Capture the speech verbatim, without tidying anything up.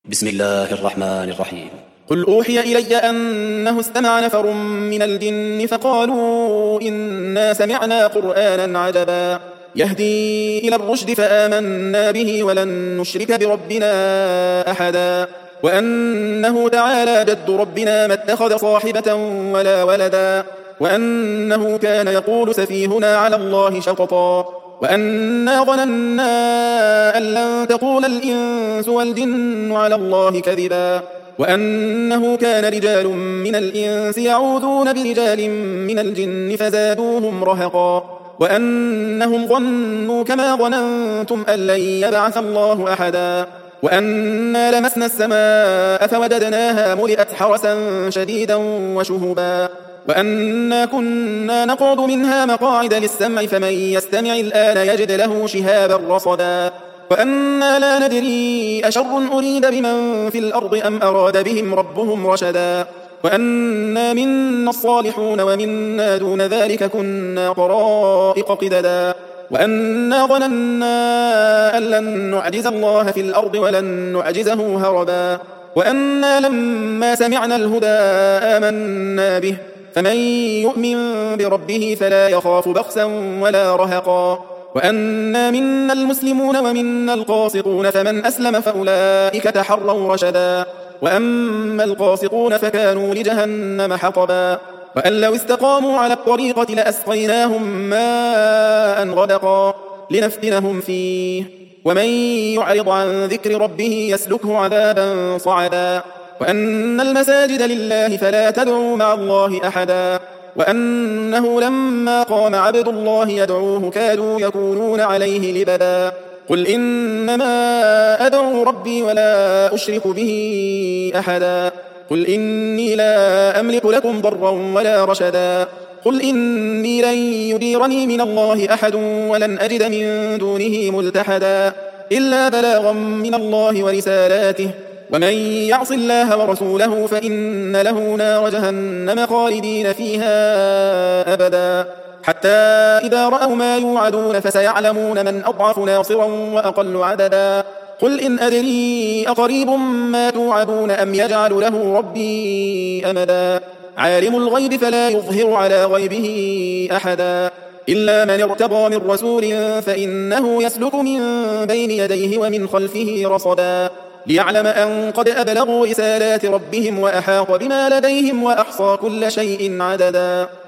بسم الله الرحمن الرحيم. قل أوحي إلي أنه استمع نفر من الجن فقالوا إنا سمعنا قرآنا عجبا يهدي إلى الرشد فآمنا به ولن نشرك بربنا أحدا وأنه تعالى جد ربنا ما اتخذ صاحبة ولا ولدا وأنه كان يقول سفيهنا على الله شططا وأنا ظننا أن لن تقول الإنس والجن على الله كذبا وأنه كان رجال من الإنس يعوذون برجال من الجن فزادوهم رهقا وأنهم ظنوا كما ظننتم أن لن يبعث الله أحدا وأنا لمسنا السماء فوجدناها ملئت حرسا شديدا وشهبا وأنا كنا نقعد منها مقاعد للسمع فمن يستمع الآن يجد له شهابا رصدا وأنا لا ندري أشر أريد بمن في الأرض أم أراد بهم ربهم رشدا وأنا منا الصالحون ومنا دون ذلك كنا طرائق قددا وأنا ظننا أن لن نعجز الله في الأرض ولن نعجزه هربا وأنا لما سمعنا الهدى آمنا به فمن يؤمن بربه فلا يخاف بخسا ولا رهقا وأنا منا المسلمون ومنا القاسطون فمن أسلم فأولئك تحروا رشدا وأما القاسطون فكانوا لجهنم حطبا وأن لو استقاموا على الطريقة لأسقيناهم ماء غدقا لنفتنهم فيه ومن يعرض عن ذكر ربه يسلكه عذابا صعدا وأن المساجد لله فلا تدعوا مع الله أحدا وأنه لما قام عبد الله يدعوه كادوا يكونون عليه لبدا قل إنما أدعو ربي ولا أشرك به أحدا قل إني لا أملك لكم ضرا ولا رشدا قل إني لن يديرني من الله أحد ولن أجد من دونه ملتحدا إلا بلاغا من الله ورسالاته ومن يعص الله ورسوله فإن له نار جهنم خالدين فيها أبدا حتى إذا رأوا ما يوعدون فسيعلمون من أضعف ناصرا وأقل عددا قل إن أدري أقريب ما توعدون أم يجعل له ربي أمدا عالم الغيب فلا يظهر على غيبه أحدا إلا من ارتضى من رسول فإنه يسلك من بين يديه ومن خلفه رصدا ليعلم أن قد أبلغوا رسالات ربهم وأحاط بما لديهم وأحصى كل شيء عددا.